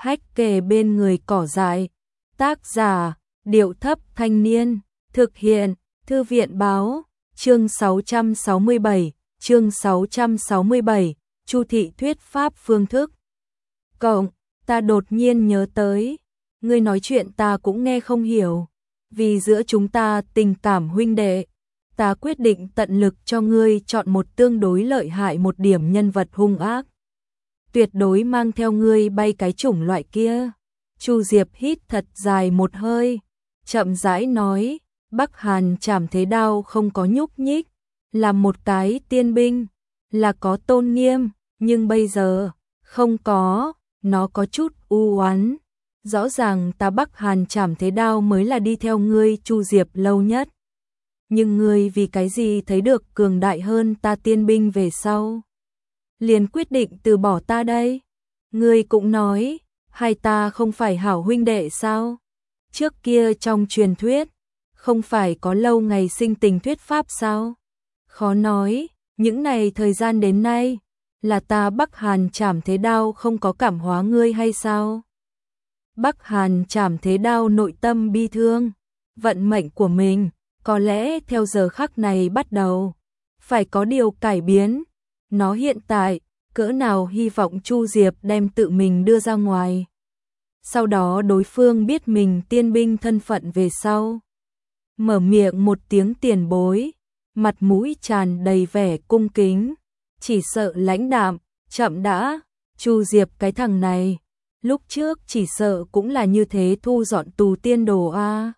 Hách kề bên người cỏ dại. Tác giả, Điệu Thấp Thanh Niên. Thực hiện, Thư viện báo. Chương 667, Chu thị thuyết pháp phương thức. Cộng, ta đột nhiên nhớ tới, ngươi nói chuyện ta cũng nghe không hiểu, vì giữa chúng ta tình cảm huynh đệ, ta quyết định tận lực cho ngươi chọn một tương đối lợi hại một điểm nhân vật hung ác. Tuyệt đối mang theo ngươi bay cái chủng loại kia. Chu Diệp hít thật dài một hơi, chậm rãi nói, Bắc Hàn Trảm Thế Đao không có nhúc nhích, là một cái tiên binh, là có tôn nghiêm, nhưng bây giờ, không có, nó có chút u oán. Rõ ràng ta Bắc Hàn Trảm Thế Đao mới là đi theo ngươi Chu Diệp lâu nhất. Nhưng ngươi vì cái gì thấy được cường đại hơn ta tiên binh về sau? Liền quyết định từ bỏ ta đây. Ngươi cũng nói, hai ta không phải hảo huynh đệ sao? Trước kia trong truyền thuyết, không phải có lâu ngày sinh tình thuyết pháp sao? Khó nói, những này thời gian đến nay, là ta Bắc Hàn Trảm Thế Đao không có cảm hóa ngươi hay sao? Bắc Hàn Trảm Thế Đao nội tâm bi thương, vận mệnh của mình, có lẽ theo giờ khắc này bắt đầu, phải có điều cải biến. Nó hiện tại, cỡ nào hy vọng Chu Diệp đem tự mình đưa ra ngoài. Sau đó đối phương biết mình tiên binh thân phận về sau. Mở miệng một tiếng tiền bối, mặt mũi tràn đầy vẻ cung kính, chỉ sợ lãnh đạm, chậm đã, Chu Diệp cái thằng này, lúc trước chỉ sợ cũng là như thế thu dọn tù tiên đồ a.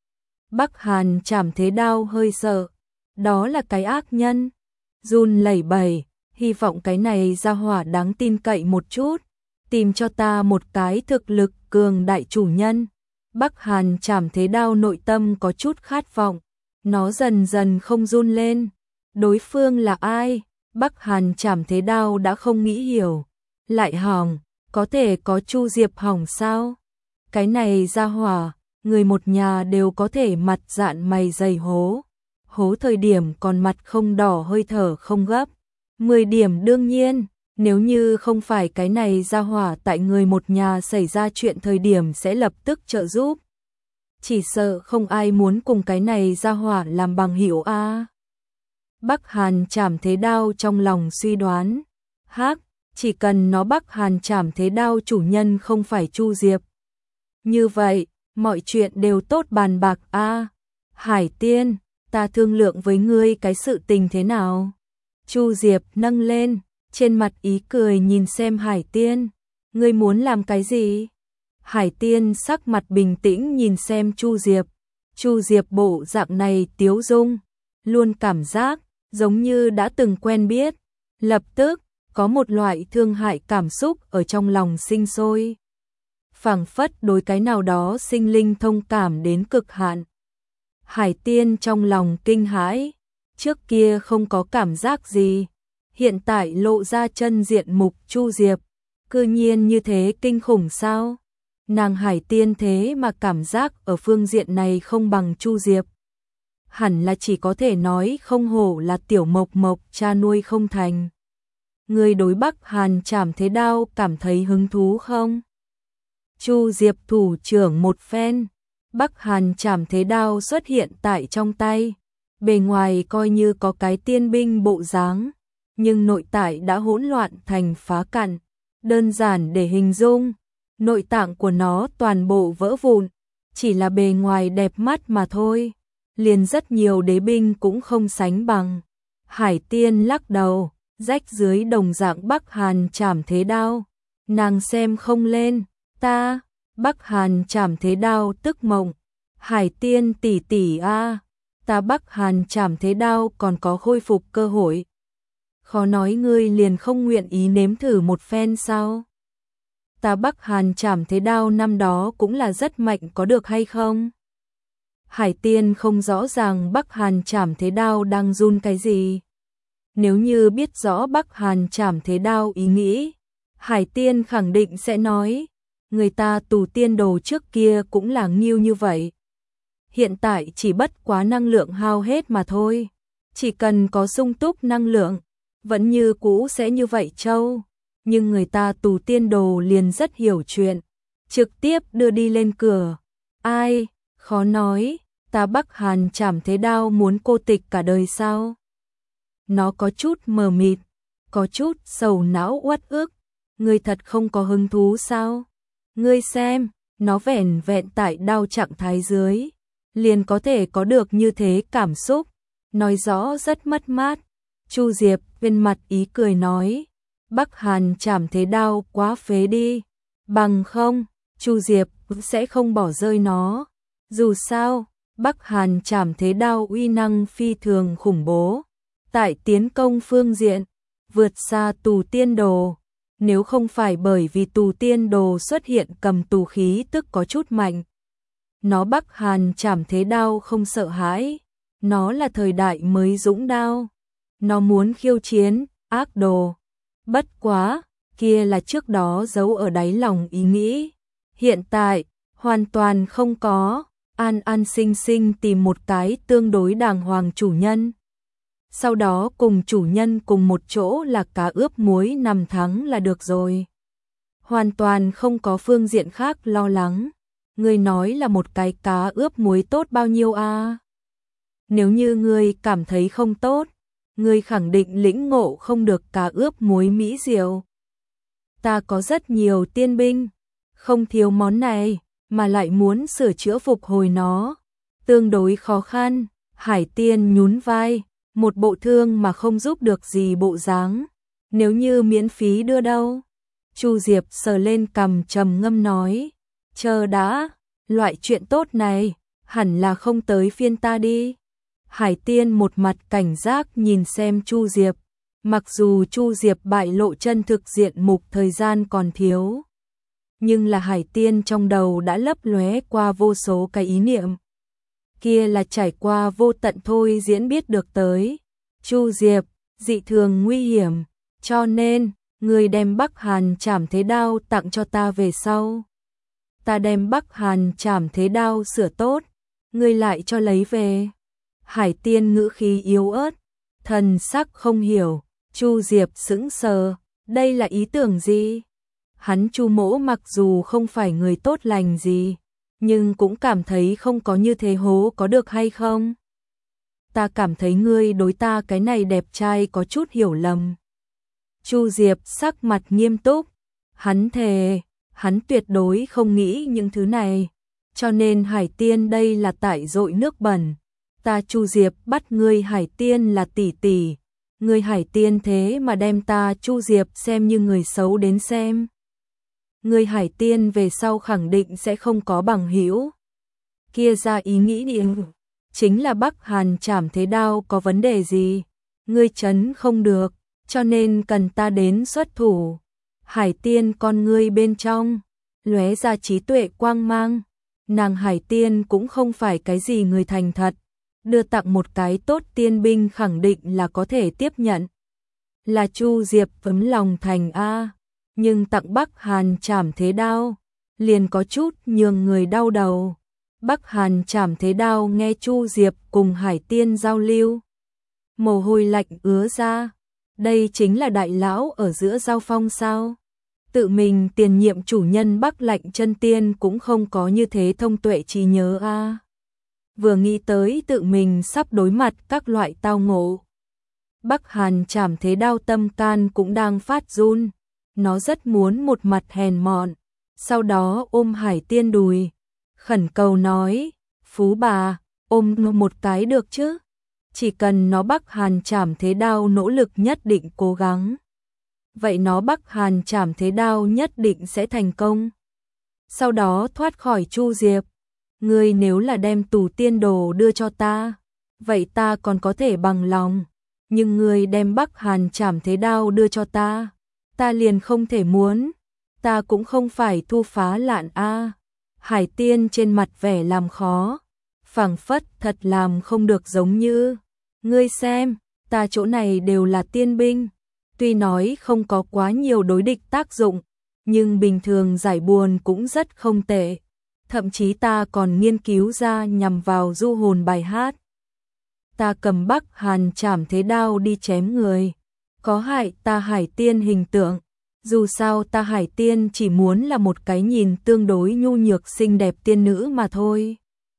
Bắc Hàn Trảm Thế Đao hơi sợ, đó là cái ác nhân, run lẩy bẩy, hy vọng cái này ra hỏa đáng tin cậy một chút, tìm cho ta một cái thực lực cường đại chủ nhân. Bắc Hàn Trảm Thế Đao nội tâm có chút khát vọng, nó dần dần không run lên. Đối phương là ai? Bắc Hàn Trảm Thế Đao đã không nghĩ hiểu. Lại hỏng, có thể có Chu Diệp hỏng sao? Cái này ra hỏa, người một nhà đều có thể mặt dạn mày dày hố. Hố thời điểm còn mặt không đỏ hơi thở không gấp. 10 điểm đương nhiên, nếu như không phải cái này ra hỏa tại người một nhà xảy ra chuyện thời điểm sẽ lập tức trợ giúp. Chỉ sợ không ai muốn cùng cái này ra hỏa làm bằng hữu a. Bắc Hàn Trảm Thế Đao trong lòng suy đoán, chỉ cần nó Bắc Hàn Trảm Thế Đao chủ nhân không phải Chu Diệp. Như vậy, mọi chuyện đều tốt bàn bạc a. Hải Tiên, ta thương lượng với ngươi cái sự tình thế nào? Chu Diệp nâng lên, trên mặt ý cười nhìn xem Hải Tiên, ngươi muốn làm cái gì? Hải Tiên sắc mặt bình tĩnh nhìn xem Chu Diệp. Chu Diệp bộ dạng này tiếu dung, luôn cảm giác giống như đã từng quen biết. Lập tức, có một loại thương hại cảm xúc ở trong lòng sinh sôi. Phảng phất đối cái nào đó sinh linh thông cảm đến cực hạn. Hải Tiên trong lòng kinh hãi, trước kia không có cảm giác gì, hiện tại lộ ra chân diện mục Chu Diệp, cư nhiên như thế kinh khủng sao? Nàng Hải Tiên thế mà cảm giác ở phương diện này không bằng Chu Diệp. Hẳn là chỉ có thể nói không hổ là tiểu mộc mộc cha nuôi không thành. Người đối Bắc Hàn Trảm Thế Đao cảm thấy hứng thú không? Chu Diệp thủ trưởng một phen, Bắc Hàn Trảm Thế Đao xuất hiện tại trong tay. Bề ngoài coi như có cái tiên binh bộ dáng, nhưng nội tại đã hỗn loạn thành phá cặn. Đơn giản để hình dung, nội tạng của nó toàn bộ vỡ vụn, chỉ là bề ngoài đẹp mắt mà thôi, liền rất nhiều đế binh cũng không sánh bằng. Hải Tiên lắc đầu, rách dưới đồng dạng Bắc Hàn Trảm Thế Đao, nàng xem không lên, ta, Bắc Hàn Trảm Thế Đao tức mộng, Hải Tiên tỷ tỷ a, ta Bắc Hàn Trảm Thế Đao còn có khôi phục cơ hội. Khó nói ngươi liền không nguyện ý nếm thử một phen sao? Ta Bắc Hàn Trảm Thế Đao năm đó cũng là rất mạnh có được hay không? Hải Tiên không rõ ràng Bắc Hàn Trảm Thế Đao đang run cái gì. Nếu như biết rõ Bắc Hàn Trảm Thế Đao ý nghĩ, Hải Tiên khẳng định sẽ nói, người ta tù tiên đồ trước kia cũng là nghiêu như vậy. Hiện tại chỉ bất quá năng lượng hao hết mà thôi. Chỉ cần có sung túc năng lượng, vẫn như cũ sẽ như vậy châu. Nhưng người ta tù tiên đồ liền rất hiểu chuyện, trực tiếp đưa đi lên cửa. Ai, khó nói, ta Bắc Hàn Trảm Thế Đao muốn cô tịch cả đời sao? Nó có chút mờ mịt, có chút sầu não uất ức. Ngươi thật không có hứng thú sao? Ngươi xem, nó vẻn vẹn tại đao trạng thái dưới, liền có thể có được như thế cảm xúc, nói rõ rất mất mát. Chu Diệp bên mặt ý cười nói, Bắc Hàn Trảm Thế Đao quá phế đi, bằng không, Chu Diệp sẽ không bỏ rơi nó. Dù sao, Bắc Hàn Trảm Thế Đao uy năng phi thường khủng bố, tại tiến công phương diện, vượt xa Tù Tiên Đồ. Nếu không phải bởi vì Tù Tiên Đồ xuất hiện cầm tù khí tức có chút mạnh, nó Bắc Hàn Trảm Thế Đao không sợ hãi, nó là thời đại mới dũng đao, nó muốn khiêu chiến, ác đồ. Bất quá, kia là trước đó giấu ở đáy lòng ý nghĩ, hiện tại, hoàn toàn không có, an an sinh sinh tìm một cái tương đối đàng hoàng chủ nhân. Sau đó cùng chủ nhân cùng một chỗ là cá ướp muối nằm thắng là được rồi. Hoàn toàn không có phương diện khác lo lắng. Ngươi nói là một cái cá ướp muối tốt bao nhiêu a? Nếu như ngươi cảm thấy không tốt, ngươi khẳng định lĩnh ngộ không được cá ướp muối mỹ diệu. Ta có rất nhiều tiên binh, không thiếu món này, mà lại muốn sửa chữa phục hồi nó. Tương đối khó khăn, Hải Tiên nhún vai, một bộ thương mà không giúp được gì bộ dáng. Nếu như miễn phí đưa đâu? Chu Diệp sờ lên cằm trầm ngâm nói, chờ đã, loại chuyện tốt này, hẳn là không tới phiên ta đi. Hải Tiên một mặt cảnh giác nhìn xem Chu Diệp, mặc dù Chu Diệp bại lộ chân thực diện mục thời gian còn thiếu, nhưng là Hải Tiên trong đầu đã lấp lóe qua vô số cái ý niệm. Kia là trải qua vô tận thôi diễn biết được tới. Chu Diệp, dị thường nguy hiểm, cho nên, người đem Bắc Hàn Trảm Thế Đao tặng cho ta về sau. Ta đem Bắc Hàn Trảm Thế Đao sửa tốt, ngươi lại cho lấy về. Hải Tiên ngữ khí yếu ớt, thần sắc không hiểu. Chu Diệp sững sờ, đây là ý tưởng gì? Hắn Chu Mỗ mặc dù không phải người tốt lành gì, nhưng cũng cảm thấy không có như thế hố có được hay không? Ta cảm thấy ngươi đối ta cái này đẹp trai có chút hiểu lầm. Chu Diệp sắc mặt nghiêm túc, hắn thề, hắn tuyệt đối không nghĩ những thứ này, cho nên Hải Tiên đây là tại dội nước bẩn. Ta Chu Diệp bắt ngươi Hải Tiên là tỷ tỷ, ngươi Hải Tiên thế mà đem ta Chu Diệp xem như người xấu đến xem. Ngươi Hải Tiên về sau khẳng định sẽ không có bằng hữu. Kia ra ý nghĩ đi, chính là Bắc Hàn Trảm Thế Đao có vấn đề gì? Ngươi chấn không được, cho nên cần ta đến xuất thủ. Hải Tiên con ngươi bên trong lóe ra trí tuệ quang mang, nàng Hải Tiên cũng không phải cái gì người thành thật, đưa tặng một cái tốt tiên binh khẳng định là có thể tiếp nhận. Là Chu Diệp ấm lòng thành a, nhưng tặng Bắc Hàn Trảm Thế Đao liền có chút nhường người đau đầu. Bắc Hàn Trảm Thế Đao nghe Chu Diệp cùng Hải Tiên giao lưu, mồ hôi lạnh ứa ra. Đây chính là đại lão ở giữa giao phong sao? Tự mình tiền nhiệm chủ nhân Bắc Lạnh Chân Tiên cũng không có như thế thông tuệ trí nhớ a. Vừa nghĩ tới tự mình sắp đối mặt các loại tao ngộ, Bắc Hàn Trảm Thế Đao tâm can cũng đang phát run. Nó rất muốn một mặt hèn mọn, sau đó ôm Hải Tiên đùi, khẩn cầu nói, phú bà, ôm một cái được chứ? Chỉ cần nó Bắc Hàn Trảm Thế Đao nỗ lực nhất định cố gắng. Vậy nó Bắc Hàn Trảm Thế Đao nhất định sẽ thành công. Sau đó thoát khỏi Chu Diệp. Ngươi nếu là đem Tù Tiên Đồ đưa cho ta, vậy ta còn có thể bằng lòng. Nhưng ngươi đem Bắc Hàn Trảm Thế Đao đưa cho ta, ta liền không thể muốn. Ta cũng không phải Thu Phá Lạn a. Hải Tiên trên mặt vẻ làm khó, phảng phất thật làm không được giống như. Ngươi xem, ta chỗ này đều là tiên binh, tuy nói không có quá nhiều đối địch tác dụng, nhưng bình thường giải buồn cũng rất không tệ. Thậm chí ta còn nghiên cứu ra nhằm vào du hồn bài hát. Ta cầm Bắc Hàn Trảm Thế Đao đi chém người, có hại ta Hải Tiên hình tượng. Dù sao ta Hải Tiên chỉ muốn là một cái nhìn tương đối nhu nhược xinh đẹp tiên nữ mà thôi.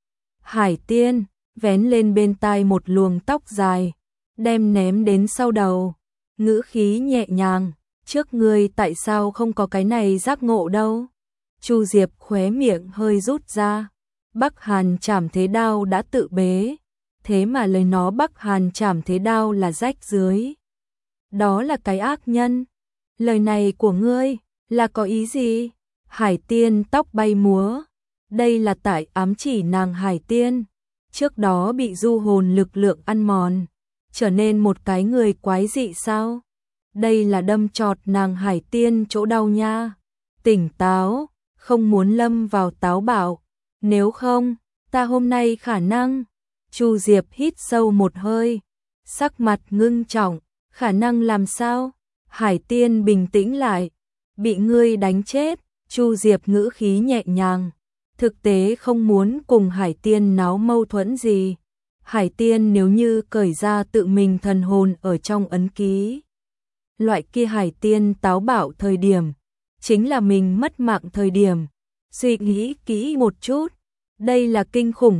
Hải Tiên vén lên bên tai một luồng tóc dài, đem ném đến sau đầu, ngữ khí nhẹ nhàng, trước ngươi tại sao không có cái này giác ngộ đâu. Chu Diệp khóe miệng hơi rút ra, Bắc Hàn Trảm Thế Đao đã tự bế, thế mà lấy nó Bắc Hàn Trảm Thế Đao là rách dưới. Đó là cái ác nhân. Lời này của ngươi là có ý gì? Hải Tiên tóc bay múa, đây là tại ám chỉ nàng Hải Tiên trước đó bị du hồn lực lượng ăn mòn, trở nên một cái người quái dị sao? Đây là đâm chọt nàng Hải Tiên chỗ đau nha. Tỉnh táo, không muốn lâm vào táo bạo, nếu không, ta hôm nay khả năng. Chu Diệp hít sâu một hơi, sắc mặt ngưng trọng, khả năng làm sao? Hải Tiên bình tĩnh lại, bị ngươi đánh chết. Chu Diệp ngữ khí nhẹ nhàng, thực tế không muốn cùng Hải Tiên náo mâu thuẫn gì. Hải Tiên nếu như cởi ra tự mình thần hồn ở trong ấn ký, loại kia Hải Tiên táo bạo thời điểm, chính là mình mất mạng thời điểm. Suy nghĩ kỹ một chút, đây là kinh khủng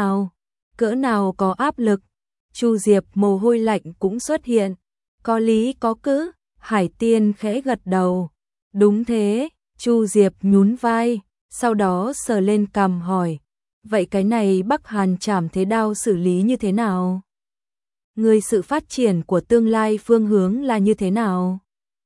cỡ nào có áp lực. Chu Diệp mồ hôi lạnh cũng xuất hiện, có lý có cứ. Hải Tiên khẽ gật đầu, đúng thế. Chu Diệp nhún vai, sau đó sờ lên cằm hỏi, vậy cái này Bắc Hàn Trảm Thế Đao xử lý như thế nào? Người sự phát triển của tương lai phương hướng là như thế nào?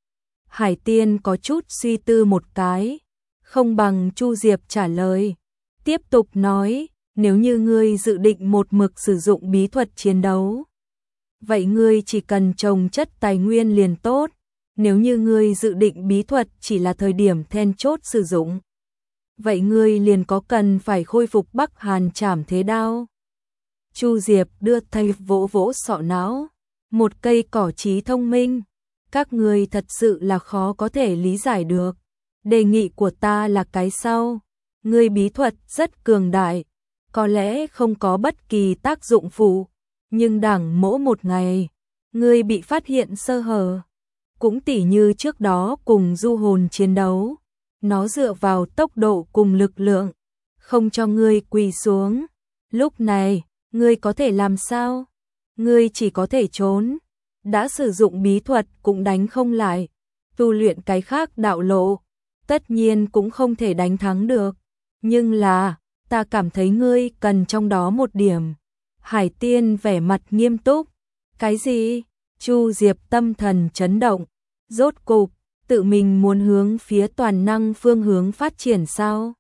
Hải Tiên có chút suy tư một cái, không bằng Chu Diệp trả lời, tiếp tục nói, nếu như ngươi dự định một mực sử dụng bí thuật chiến đấu, vậy ngươi chỉ cần trồng chất tài nguyên liền tốt. Nếu như ngươi dự định bí thuật chỉ là thời điểm then chốt sử dụng, vậy ngươi liền có cần phải khôi phục Bắc Hàn Trảm Thế Đao. Chu Diệp đưa tay vỗ vỗ sọ não, một cây cỏ trí thông minh, các ngươi thật sự là khó có thể lý giải được. Đề nghị của ta là cái sau, ngươi bí thuật rất cường đại, có lẽ không có bất kỳ tác dụng phụ, nhưng đẳng mỗi một ngày, ngươi bị phát hiện sơ hở. Cũng tỉ như trước đó cùng du hồn chiến đấu, nó dựa vào tốc độ cùng lực lượng, không cho ngươi quỳ xuống. Lúc này, ngươi có thể làm sao? Ngươi chỉ có thể trốn. Đã sử dụng bí thuật cũng đánh không lại. Tu luyện cái khác đạo lộ, tất nhiên cũng không thể đánh thắng được. Nhưng là, ta cảm thấy ngươi cần trong đó một điểm. Hải Tiên vẻ mặt nghiêm túc. Cái gì? Chu Diệp tâm thần chấn động, rốt cục, tự mình muốn hướng phía toàn năng phương hướng phát triển sao?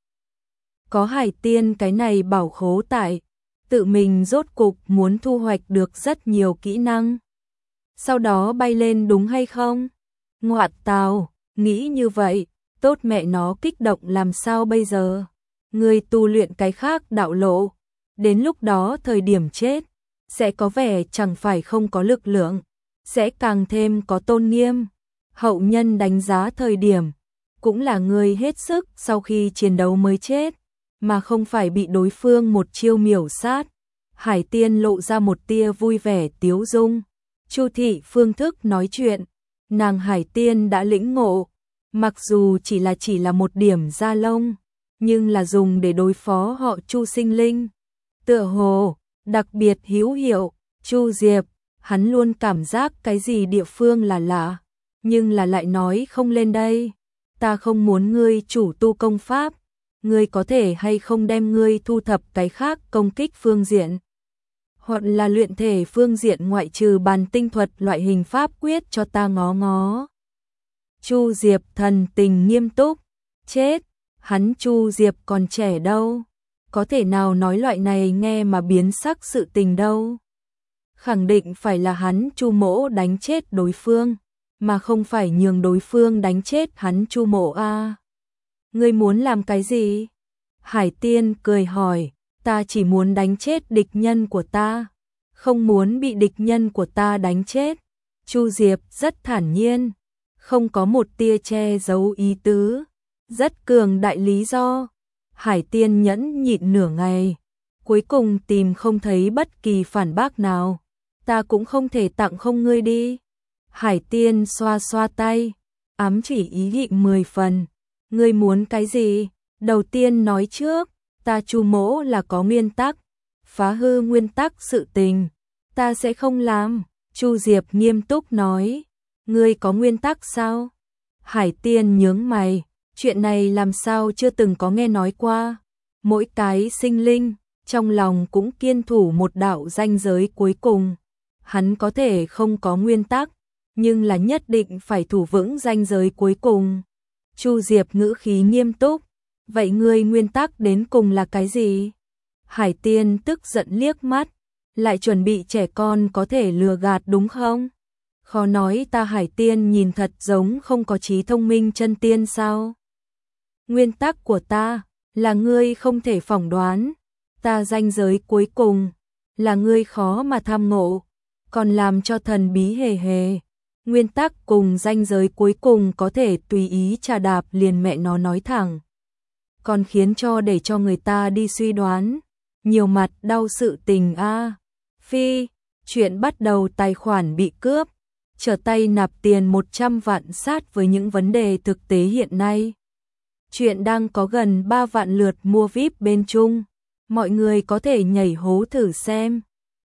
Có Hải Tiên cái này bảo khố tại, tự mình rốt cục muốn thu hoạch được rất nhiều kỹ năng. Sau đó bay lên đúng hay không? Ngoạn tào, nghĩ như vậy, tốt mẹ nó kích động làm sao bây giờ? Người tu luyện cái khác đạo lộ, đến lúc đó thời điểm chết, sẽ có vẻ chẳng phải không có lực lượng, sẽ càng thêm có tôn nghiêm. Hậu nhân đánh giá thời điểm, cũng là người hết sức sau khi chiến đấu mới chết, mà không phải bị đối phương một chiêu miểu sát. Hải Tiên lộ ra một tia vui vẻ tiếu dung. Chu thị phương thức nói chuyện, nàng Hải Tiên đã lĩnh ngộ, mặc dù chỉ là một điểm da lông, nhưng là dùng để đối phó họ Chu sinh linh. Tựa hồ, đặc biệt hữu hiệu. Chu Diệp, hắn luôn cảm giác cái gì địa phương là lạ, nhưng là lại nói không lên đây. Ta không muốn ngươi chủ tu công pháp, ngươi có thể hay không đem ngươi thu thập cái khác công kích phương diện, hoặc là luyện thể phương diện ngoại trừ bàn tinh thuật loại hình pháp quyết cho ta ngó ngó. Chu Diệp thần tình nghiêm túc, chết, hắn Chu Diệp còn trẻ đâu, có thể nào nói loại này nghe mà biến sắc sự tình đâu. Khẳng định phải là hắn Chu Mỗ đánh chết đối phương, mà không phải nhường đối phương đánh chết hắn Chu Mỗ a. Ngươi muốn làm cái gì? Hải Tiên cười hỏi, ta chỉ muốn đánh chết địch nhân của ta, không muốn bị địch nhân của ta đánh chết. Chu Diệp rất thản nhiên, không có một tia che giấu ý tứ, rất cường đại lý do. Hải Tiên nhẫn nhịn nửa ngày, cuối cùng tìm không thấy bất kỳ phản bác nào. Ta cũng không thể tặng không ngươi đi. Hải Tiên xoa xoa tay, ám chỉ ý định 10 phần. Ngươi muốn cái gì? Đầu tiên nói trước, ta Chu Mỗ là có nguyên tắc, phá hư nguyên tắc sự tình, ta sẽ không làm. Chu Diệp nghiêm túc nói, ngươi có nguyên tắc sao? Hải Tiên nhướng mày, chuyện này làm sao chưa từng có nghe nói qua. Mỗi cái sinh linh, trong lòng cũng kiên thủ một đạo ranh giới cuối cùng. Hắn có thể không có nguyên tắc, nhưng là nhất định phải thủ vững ranh giới cuối cùng. Chu Diệp ngữ khí nghiêm túc, vậy ngươi nguyên tắc đến cùng là cái gì? Hải Tiên tức giận liếc mắt, lại chuẩn bị trẻ con có thể lừa gạt đúng không? Khó nói ta Hải Tiên nhìn thật giống không có trí thông minh chân tiên sao? Nguyên tắc của ta là ngươi không thể phỏng đoán, ta ranh giới cuối cùng là ngươi khó mà tham ngộ, còn làm cho thần bí hề hề. Nguyên tắc cùng ranh giới cuối cùng có thể tùy ý trà đạp liền mẹ nó nói thẳng, còn khiến cho để cho người ta đi suy đoán, nhiều mặt đau sự tình a. Phi, chuyện bắt đầu tài khoản bị cướp, trở tay nạp tiền 100 vạn sát với những vấn đề thực tế hiện nay. Chuyện đang có gần 3 vạn lượt mua VIP bên Trung, mọi người có thể nhảy hố thử xem.